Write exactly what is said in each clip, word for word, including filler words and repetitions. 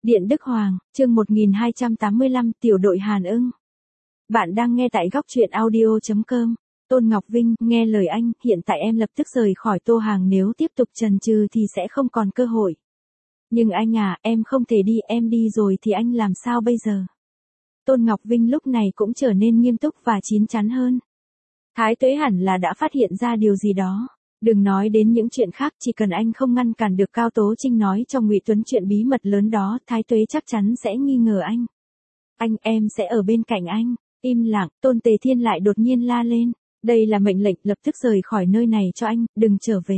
Điện Đức Hoàng, chương một nghìn hai trăm tám mươi lăm, Tiểu đội Hàn Ưng. Bạn đang nghe tại góc truyện audio chấm com. Tôn Ngọc Vinh, nghe lời anh, hiện tại em lập tức rời khỏi Tô Hàng, nếu tiếp tục chần chừ thì sẽ không còn cơ hội. Nhưng anh à, em không thể đi, em đi rồi thì anh làm sao bây giờ? Tôn Ngọc Vinh lúc này cũng trở nên nghiêm túc và chín chắn hơn. Thái Tuế hẳn là đã phát hiện ra điều gì đó. Đừng nói đến những chuyện khác, chỉ cần anh không ngăn cản được Cao Tố Trinh nói cho Ngụy Tuấn chuyện bí mật lớn đó, Thái Tuế chắc chắn sẽ nghi ngờ anh. Anh, em sẽ ở bên cạnh anh. Im lặng, Tôn Tề Thiên lại đột nhiên la lên. Đây là mệnh lệnh, lập tức rời khỏi nơi này cho anh, đừng trở về.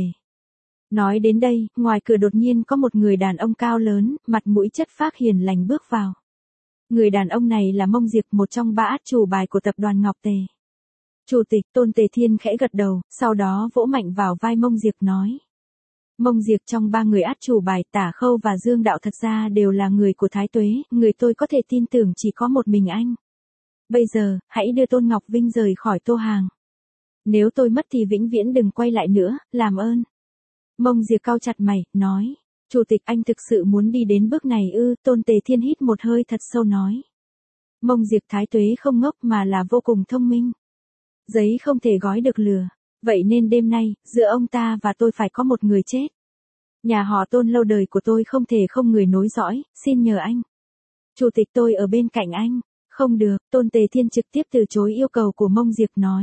Nói đến đây, ngoài cửa đột nhiên có một người đàn ông cao lớn, mặt mũi chất phác hiền lành bước vào. Người đàn ông này là Mông Diệp, một trong ba át chủ bài của tập đoàn Ngọc Tề. Chủ tịch, Tôn Tề Thiên khẽ gật đầu, sau đó vỗ mạnh vào vai Mông Diệp nói. Mông Diệp, trong ba người át chủ bài, Tả Khâu và Dương Đạo thật ra đều là người của Thái Tuế, người tôi có thể tin tưởng chỉ có một mình anh. Bây giờ, hãy đưa Tôn Ngọc Vinh rời khỏi Tô Hàng. Nếu tôi mất thì vĩnh viễn đừng quay lại nữa, làm ơn. Mông Diệp cau chặt mày, nói. Chủ tịch, anh thực sự muốn đi đến bước này ư? Tôn Tề Thiên hít một hơi thật sâu nói. Mông Diệp, Thái Tuế không ngốc mà là vô cùng thông minh. Giấy không thể gói được lửa. Vậy nên đêm nay, giữa ông ta và tôi phải có một người chết. Nhà họ Tôn lâu đời của tôi không thể không người nối dõi, xin nhờ anh. Chủ tịch, tôi ở bên cạnh anh. Không được, Tôn Tề Thiên trực tiếp từ chối yêu cầu của Mông Diệp nói.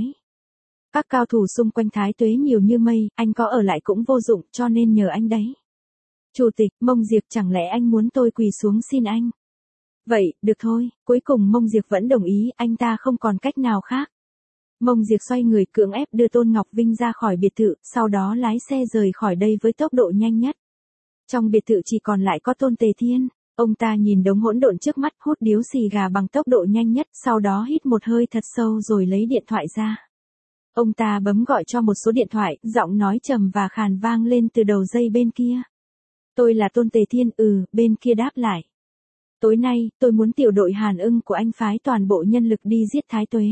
Các cao thủ xung quanh Thái Tuế nhiều như mây, anh có ở lại cũng vô dụng, cho nên nhờ anh đấy. Chủ tịch, Mông Diệp, chẳng lẽ anh muốn tôi quỳ xuống xin anh? Vậy, được thôi, cuối cùng Mông Diệp vẫn đồng ý, anh ta không còn cách nào khác. Mông Diệp xoay người cưỡng ép đưa Tôn Ngọc Vinh ra khỏi biệt thự, sau đó lái xe rời khỏi đây với tốc độ nhanh nhất. Trong biệt thự chỉ còn lại có Tôn Tề Thiên, ông ta nhìn đống hỗn độn trước mắt, hút điếu xì gà bằng tốc độ nhanh nhất, sau đó hít một hơi thật sâu rồi lấy điện thoại ra. Ông ta bấm gọi cho một số điện thoại, giọng nói trầm và khàn vang lên từ đầu dây bên kia. Tôi là Tôn Tề Thiên, ừ, bên kia đáp lại. Tối nay, tôi muốn tiểu đội Hàn Ưng của anh phái toàn bộ nhân lực đi giết Thái Tuế.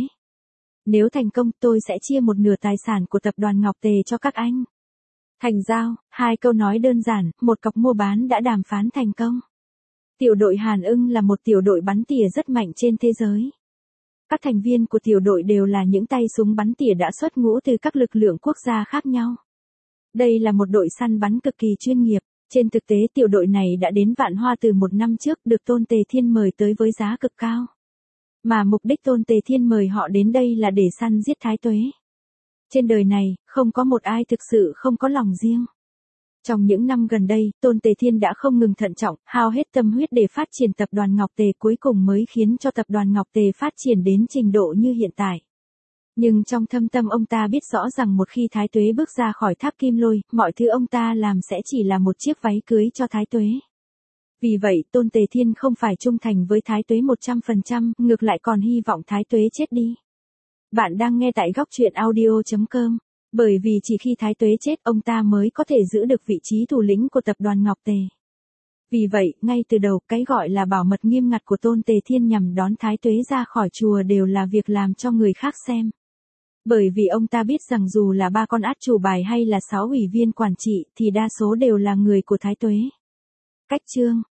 Nếu thành công, tôi sẽ chia một nửa tài sản của tập đoàn Ngọc Tề cho các anh. Thành giao, hai câu nói đơn giản, một cọc mua bán đã đàm phán thành công. Tiểu đội Hàn Ưng là một tiểu đội bắn tỉa rất mạnh trên thế giới. Các thành viên của tiểu đội đều là những tay súng bắn tỉa đã xuất ngũ từ các lực lượng quốc gia khác nhau. Đây là một đội săn bắn cực kỳ chuyên nghiệp. Trên thực tế tiểu đội này đã đến Vạn Hoa từ một năm trước, được Tôn Tề Thiên mời tới với giá cực cao. Mà mục đích Tôn Tề Thiên mời họ đến đây là để săn giết Thái Tuế. Trên đời này, không có một ai thực sự không có lòng riêng. Trong những năm gần đây, Tôn Tề Thiên đã không ngừng thận trọng, hao hết tâm huyết để phát triển tập đoàn Ngọc Tề, cuối cùng mới khiến cho tập đoàn Ngọc Tề phát triển đến trình độ như hiện tại. Nhưng trong thâm tâm ông ta biết rõ rằng một khi Thái Tuế bước ra khỏi tháp Kim Lôi, mọi thứ ông ta làm sẽ chỉ là một chiếc váy cưới cho Thái Tuế. Vì vậy, Tôn Tề Thiên không phải trung thành với Thái Tuế một trăm phần trăm, ngược lại còn hy vọng Thái Tuế chết đi. Bạn đang nghe tại góc truyện audio chấm com. Bởi vì chỉ khi Thái Tuế chết, ông ta mới có thể giữ được vị trí thủ lĩnh của tập đoàn Ngọc Tề. Vì vậy, ngay từ đầu, cái gọi là bảo mật nghiêm ngặt của Tôn Tề Thiên nhằm đón Thái Tuế ra khỏi chùa đều là việc làm cho người khác xem. Bởi vì ông ta biết rằng dù là ba con át chủ bài hay là sáu ủy viên quản trị, thì đa số đều là người của Thái Tuế. Cách chương